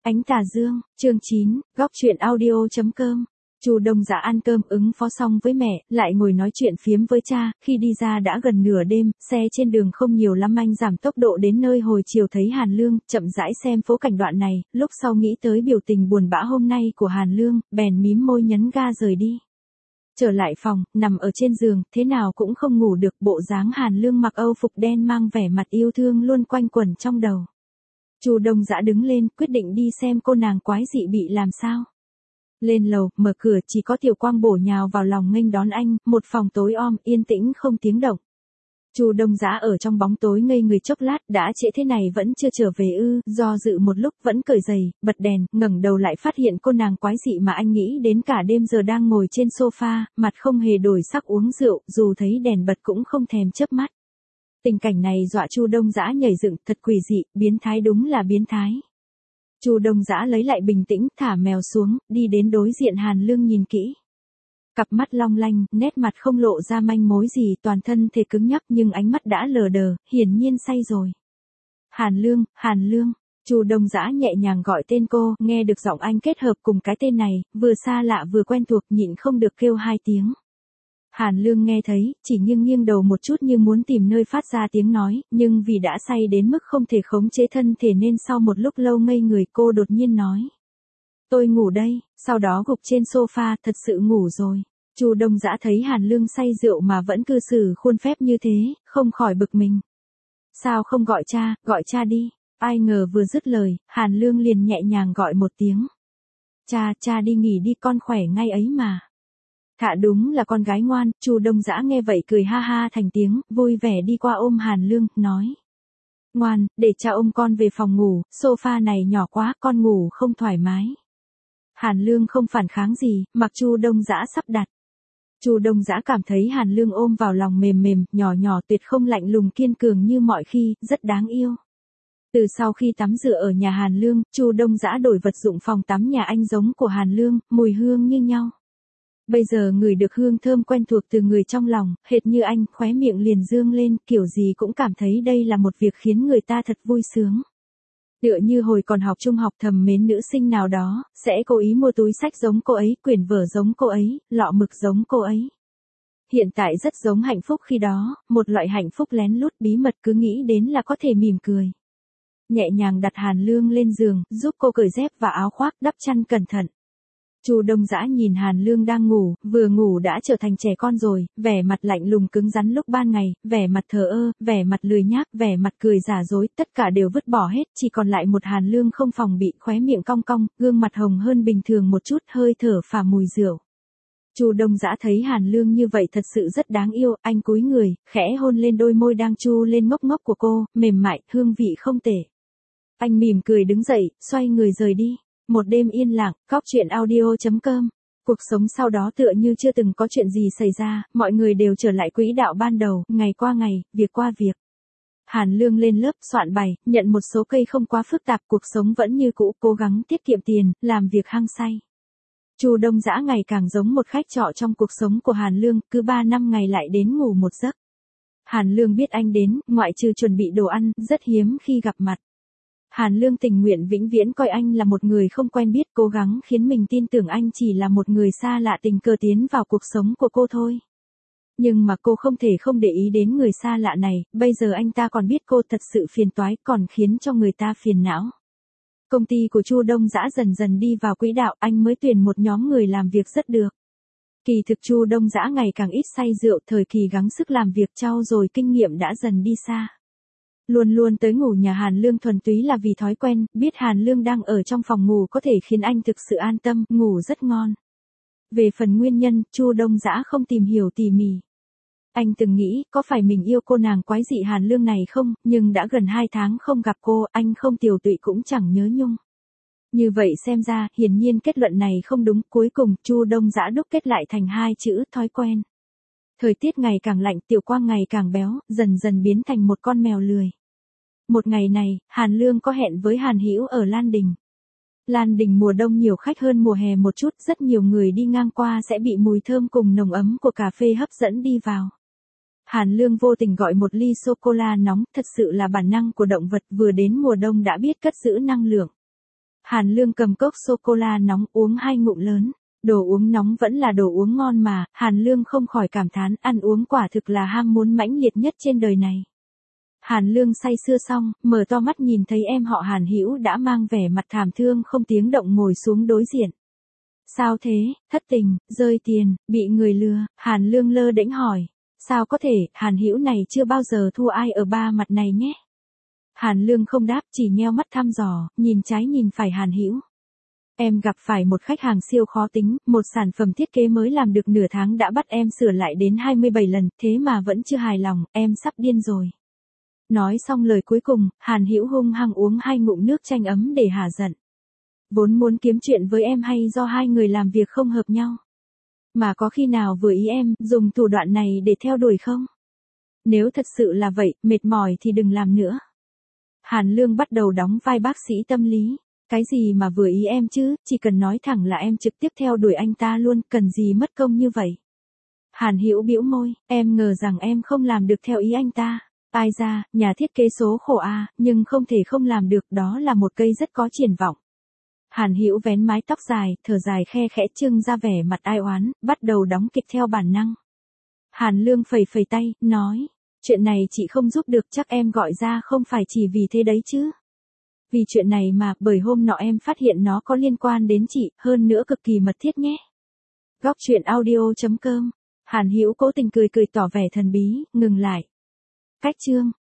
Ánh tà dương, chương 9, góc chuyện audio.com. Chu Đông Dã ăn cơm ứng phó xong với mẹ, lại ngồi nói chuyện phiếm với cha, khi đi ra đã gần nửa đêm, xe trên đường không nhiều lắm, anh giảm tốc độ đến nơi hồi chiều thấy Hàn Lương, chậm rãi xem phố cảnh đoạn này, lúc sau nghĩ tới biểu tình buồn bã hôm nay của Hàn Lương, bèn mím môi nhấn ga rời đi. Trở lại phòng, nằm ở trên giường, thế nào cũng không ngủ được, bộ dáng Hàn Lương mặc âu phục đen mang vẻ mặt yêu thương luôn quanh quẩn trong đầu. Chu Đông Dã đứng lên, quyết định đi xem cô nàng quái dị bị làm sao. Lên lầu, mở cửa, chỉ có Tiểu Quang bổ nhào vào lòng nghênh đón anh, một phòng tối om, yên tĩnh không tiếng động. Chu Đông Dã ở trong bóng tối ngây người chốc lát, đã trễ thế này vẫn chưa trở về ư? Do dự một lúc vẫn cởi giày, bật đèn, ngẩng đầu lại phát hiện cô nàng quái dị mà anh nghĩ đến cả đêm giờ đang ngồi trên sofa, mặt không hề đổi sắc uống rượu, dù thấy đèn bật cũng không thèm chớp mắt. Tình cảnh này dọa Chu Đông Dã nhảy dựng, thật quỷ dị, biến thái, đúng là biến thái. Chu Đông Dã lấy lại bình tĩnh, thả mèo xuống, đi đến đối diện Hàn Lương nhìn kỹ. Cặp mắt long lanh, nét mặt không lộ ra manh mối gì, toàn thân thể cứng nhắc nhưng ánh mắt đã lờ đờ, hiển nhiên say rồi. Hàn Lương, Chu Đông Dã nhẹ nhàng gọi tên cô, nghe được giọng anh kết hợp cùng cái tên này, vừa xa lạ vừa quen thuộc, nhịn không được kêu hai tiếng. Hàn Lương nghe thấy, chỉ nghiêng đầu một chút như muốn tìm nơi phát ra tiếng nói, nhưng vì đã say đến mức không thể khống chế thân thể nên sau một lúc lâu ngây người cô đột nhiên nói. Tôi ngủ đây, sau đó gục trên sofa, thật sự ngủ rồi. Chu Đông Dã thấy Hàn Lương say rượu mà vẫn cư xử khuôn phép như thế, không khỏi bực mình. Sao không gọi cha đi. Ai ngờ vừa dứt lời, Hàn Lương liền nhẹ nhàng gọi một tiếng. Cha đi nghỉ đi, con khỏe ngay ấy mà. Thạ đúng là con gái ngoan. Chu Đông Dã nghe vậy cười ha ha thành tiếng, vui vẻ đi qua ôm Hàn Lương, nói. Ngoan, để cha ôm con về phòng ngủ, sofa này nhỏ quá, con ngủ không thoải mái. Hàn Lương không phản kháng gì, mặc Chu Đông Dã sắp đặt. Chu Đông Dã cảm thấy Hàn Lương ôm vào lòng mềm mềm, nhỏ tuyệt không lạnh lùng kiên cường như mọi khi, rất đáng yêu. Từ sau khi tắm rửa ở nhà Hàn Lương, Chu Đông Dã đổi vật dụng phòng tắm nhà anh giống của Hàn Lương, mùi hương như nhau. Bây giờ ngửi được hương thơm quen thuộc từ người trong lòng, hệt như anh, khóe miệng liền dương lên, kiểu gì cũng cảm thấy đây là một việc khiến người ta thật vui sướng. Tựa như hồi còn học trung học thầm mến nữ sinh nào đó, sẽ cố ý mua túi sách giống cô ấy, quyển vở giống cô ấy, lọ mực giống cô ấy. Hiện tại rất giống hạnh phúc khi đó, một loại hạnh phúc lén lút bí mật, cứ nghĩ đến là có thể mỉm cười. Nhẹ nhàng đặt Hàn Lương lên giường, giúp cô cởi dép và áo khoác, đắp chăn cẩn thận. Chu Đông Dã nhìn Hàn Lương đang ngủ, vừa ngủ đã trở thành trẻ con rồi, vẻ mặt lạnh lùng cứng rắn lúc ban ngày, vẻ mặt thờ ơ, vẻ mặt lười nhác, vẻ mặt cười giả dối, tất cả đều vứt bỏ hết, chỉ còn lại một Hàn Lương không phòng bị, khóe miệng cong cong, gương mặt hồng hơn bình thường một chút, hơi thở phả mùi rượu. Chu Đông Dã thấy Hàn Lương như vậy thật sự rất đáng yêu, anh cúi người, khẽ hôn lên đôi môi đang chu lên ngốc ngốc của cô, mềm mại, hương vị không tệ. Anh mỉm cười đứng dậy, xoay người rời đi. Một đêm yên lặng, góc chuyện audio.com. Cuộc sống sau đó tựa như chưa từng có chuyện gì xảy ra, mọi người đều trở lại quỹ đạo ban đầu, ngày qua ngày, việc qua việc. Hàn Lương lên lớp, soạn bài, nhận một số cây không quá phức tạp, cuộc sống vẫn như cũ, cố gắng tiết kiệm tiền, làm việc hăng say. Chu Đông Dã ngày càng giống một khách trọ trong cuộc sống của Hàn Lương, cứ 3 năm ngày lại đến ngủ một giấc. Hàn Lương biết anh đến, ngoại trừ chuẩn bị đồ ăn, rất hiếm khi gặp mặt. Hàn Lương tình nguyện vĩnh viễn coi anh là một người không quen biết, cố gắng khiến mình tin tưởng anh chỉ là một người xa lạ tình cờ tiến vào cuộc sống của cô thôi. Nhưng mà cô không thể không để ý đến người xa lạ này, bây giờ anh ta còn biết cô thật sự phiền toái, còn khiến cho người ta phiền não. Công ty của Chu Đông Dã dần dần đi vào quỹ đạo, anh mới tuyển một nhóm người làm việc rất được. Kỳ thực Chu Đông Dã ngày càng ít say rượu, thời kỳ gắng sức làm việc trau dồi kinh nghiệm đã dần đi xa. Luôn tới ngủ nhà Hàn Lương thuần túy là vì thói quen, biết Hàn Lương đang ở trong phòng ngủ có thể khiến anh thực sự an tâm, ngủ rất ngon. Về phần nguyên nhân, Chu Đông Dã không tìm hiểu tỉ mỉ. Anh từng nghĩ, có phải mình yêu cô nàng quái dị Hàn Lương này không, nhưng đã gần 2 tháng không gặp cô, anh không tiều tụy cũng chẳng nhớ nhung. Như vậy xem ra, hiển nhiên kết luận này không đúng, cuối cùng, Chu Đông Dã đúc kết lại thành 2 chữ, thói quen. Thời tiết ngày càng lạnh, Tiểu Quang ngày càng béo, dần biến thành một con mèo lười. Một ngày này, Hàn Lương có hẹn với Hàn Hữu ở Lan Đình. Lan Đình mùa đông nhiều khách hơn mùa hè một chút, rất nhiều người đi ngang qua sẽ bị mùi thơm cùng nồng ấm của cà phê hấp dẫn đi vào. Hàn Lương vô tình gọi một ly sô-cô-la nóng, thật sự là bản năng của động vật, vừa đến mùa đông đã biết cất giữ năng lượng. Hàn Lương cầm cốc sô-cô-la nóng uống 2 ngụm lớn. Đồ uống nóng vẫn là đồ uống ngon mà, Hàn Lương không khỏi cảm thán ăn uống quả thực là ham muốn mãnh liệt nhất trên đời này. Hàn Lương say sưa xong, mở to mắt nhìn thấy em họ Hàn Hữu đã mang vẻ mặt thảm thương không tiếng động ngồi xuống đối diện. Sao thế, thất tình, rơi tiền, bị người lừa, Hàn Lương lơ đễnh hỏi. Sao có thể, Hàn Hữu này chưa bao giờ thua ai ở ba mặt này nhé. Hàn Lương không đáp, chỉ nheo mắt thăm dò, nhìn trái nhìn phải Hàn Hữu. Em gặp phải một khách hàng siêu khó tính, một sản phẩm thiết kế mới làm được nửa tháng đã bắt em sửa lại đến 27 lần, thế mà vẫn chưa hài lòng, em sắp điên rồi. Nói xong lời cuối cùng, Hàn Hữu hung hăng uống 2 ngụm nước chanh ấm để hả giận. Vốn muốn kiếm chuyện với em hay do hai người làm việc không hợp nhau? Mà có khi nào vừa ý em, dùng thủ đoạn này để theo đuổi không? Nếu thật sự là vậy, mệt mỏi thì đừng làm nữa. Hàn Lương bắt đầu đóng vai bác sĩ tâm lý. Cái gì mà vừa ý em chứ, chỉ cần nói thẳng là em trực tiếp theo đuổi anh ta luôn, cần gì mất công như vậy. Hàn Hữu bĩu môi, em ngờ rằng em không làm được theo ý anh ta. Ai ra, nhà thiết kế số khổ a, nhưng không thể không làm được, đó là một cây rất có triển vọng. Hàn Hữu vén mái tóc dài, thở dài khe khẽ trưng ra vẻ mặt ai oán, bắt đầu đóng kịch theo bản năng. Hàn Lương phẩy phẩy tay, nói, chuyện này chị không giúp được, chắc em gọi ra không phải chỉ vì thế đấy chứ. Vì chuyện này mà, bởi hôm nọ em phát hiện nó có liên quan đến chị, hơn nữa cực kỳ mật thiết nhé. Góc truyện audio.com. Hàn Hữu cố tình cười tỏ vẻ thần bí, ngừng lại. Cách chương